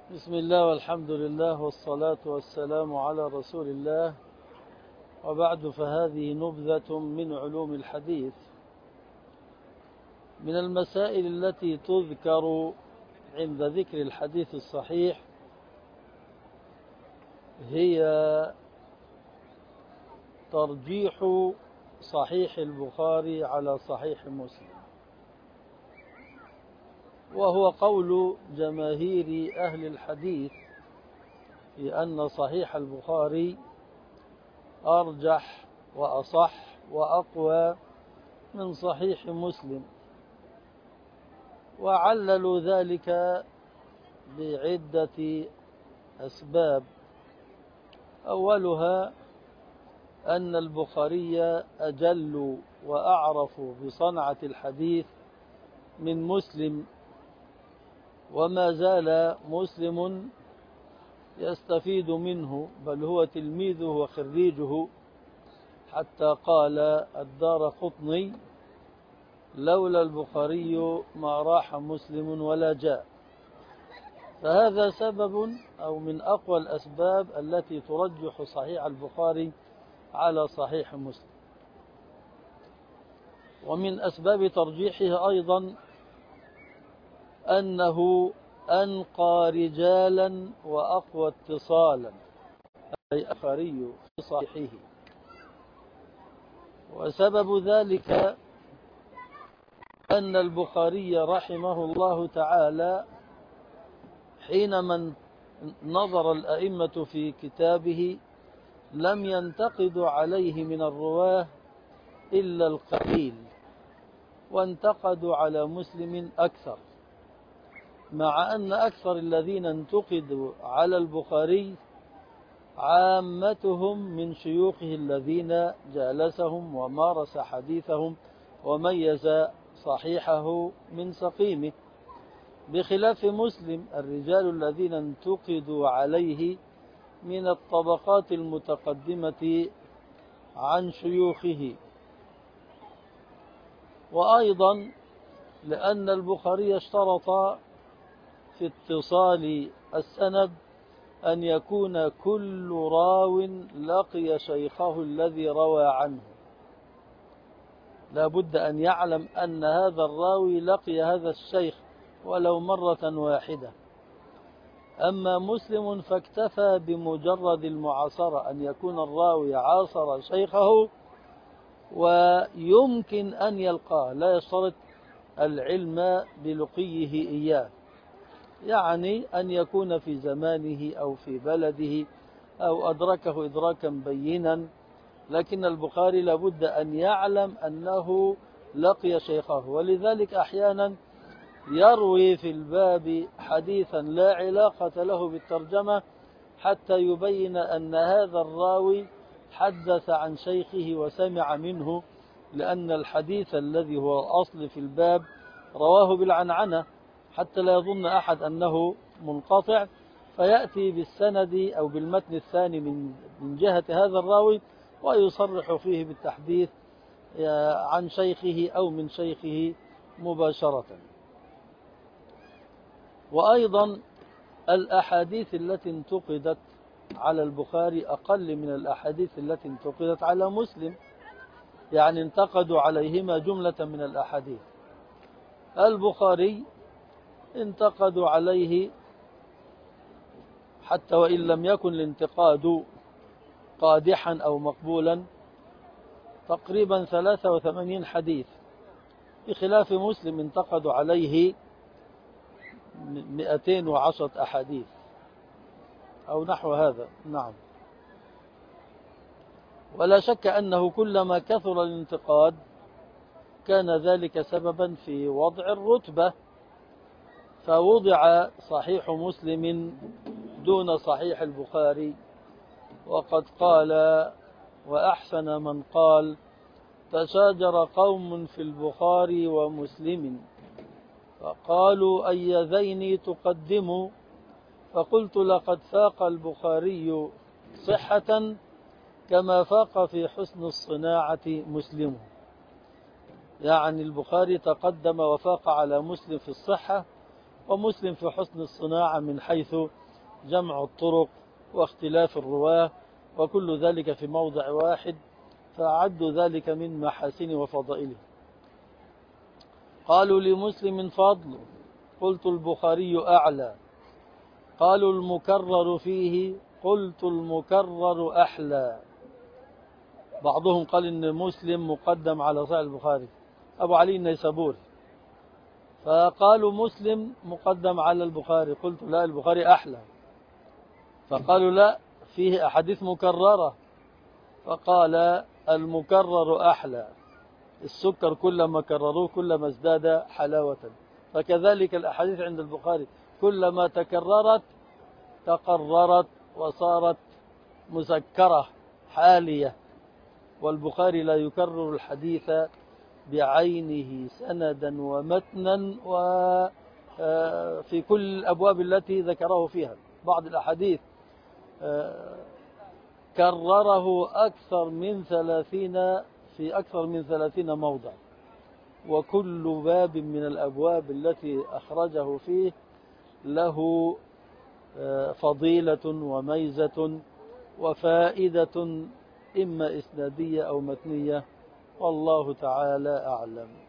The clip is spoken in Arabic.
بسم الله والحمد لله والصلاة والسلام على رسول الله، وبعد، فهذه نبذة من علوم الحديث. من المسائل التي تذكر عند ذكر الحديث الصحيح هي ترجيح صحيح البخاري على صحيح مسلم، وهو قول جماهير أهل الحديث في أن صحيح البخاري أرجح وأصح وأقوى من صحيح مسلم، وعللوا ذلك بعدة أسباب. أولها أن البخاري أجل وأعرف بصنعة الحديث من مسلم، وما زال مسلم يستفيد منه، بل هو تلميذه وخريجه، حتى قال الدارقطني: لولا البخاري ما راح مسلم ولا جاء. فهذا سبب أو من أقوى الأسباب التي ترجح صحيح البخاري على صحيح مسلم. ومن أسباب ترجيحه أيضا أنه أنقى رجالا وأقوى اتصالا، أي البخاري في صحيحه. وسبب ذلك أن البخاري رحمه الله تعالى حينما نظر الأئمة في كتابه لم ينتقدوا عليه من الرواه إلا القليل، وانتقدوا على مسلم أكثر، مع أن أكثر الذين انتقدوا على البخاري عامتهم من شيوخه الذين جالسهم ومارس حديثهم وميز صحيحه من سقيمه، بخلاف مسلم الرجال الذين انتقدوا عليه من الطبقات المتقدمة عن شيوخه. وأيضا لأن البخاري اشترط في اتصال السند أن يكون كل راو لقي شيخه الذي روى عنه، لا بد أن يعلم أن هذا الراوي لقي هذا الشيخ ولو مرة واحدة. أما مسلم فاكتفى بمجرد المعاصرة، أن يكون الراوي عاصر شيخه ويمكن أن يلقاه، لا يشترط العلم بلقيه إياه، يعني أن يكون في زمانه أو في بلده أو أدركه إدراكا بينا. لكن البخاري لابد أن يعلم أنه لقي شيخه، ولذلك أحيانا يروي في الباب حديثا لا علاقة له بالترجمة حتى يبين أن هذا الراوي حدث عن شيخه وسمع منه، لأن الحديث الذي هو الأصل في الباب رواه بالعنعنة حتى لا يظن أحد أنه منقطع، فيأتي بالسند أو بالمتن الثاني من جهة هذا الراوي ويصرح فيه بالتحديث عن شيخه أو من شيخه مباشرة. وأيضا الأحاديث التي انتقدت على البخاري أقل من الأحاديث التي انتقدت على مسلم، يعني انتقدوا عليهما جملة من الأحاديث. البخاري انتقدوا عليه حتى وإن لم يكن الانتقاد قادحا أو مقبولا تقريبا 83 حديث، بخلاف مسلم انتقدوا عليه 210 أحاديث أو نحو هذا. نعم. ولا شك أنه كلما كثر الانتقاد كان ذلك سببا في وضع الرتبة، فوضع صحيح مسلم دون صحيح البخاري، وقد قال: وأحسن من قال: تشاجر قوم في البخاري ومسلم فقالوا أي ذين تقدم، فقلت لقد فاق البخاري صحة كما فاق في حسن الصناعة مسلم. يعني البخاري تقدم وفاق على مسلم في الصحة، ومسلم في حسن الصناعة من حيث جمع الطرق واختلاف الرواه، وكل ذلك في موضع واحد، فأعدوا ذلك من محاسن وفضائله. قالوا لمسلم فضل، قلت البخاري أعلى. قالوا المكرر فيه، قلت المكرر أحلى. بعضهم قال إن مسلم مقدم على صحيح البخاري، أبو علي النيسابوري، فقالوا مسلم مقدم على البخاري، قلت لا، البخاري أحلى. فقالوا لا، فيه أحاديث مكررة، فقال المكرر أحلى. السكر كلما كرروه كلما ازداد حلاوة، فكذلك الأحاديث عند البخاري كلما تكررت تقررت وصارت مسكرة حالية. والبخاري لا يكرر الحديث بعينه سندا ومتنا وفي كل الأبواب التي ذكره فيها. بعض الأحاديث كرره في أكثر من 30 موضع، وكل باب من الأبواب التي أخرجه فيه له فضيلة وميزة وفائدة إما إسنادية أو متنية، والله تعالى أعلم.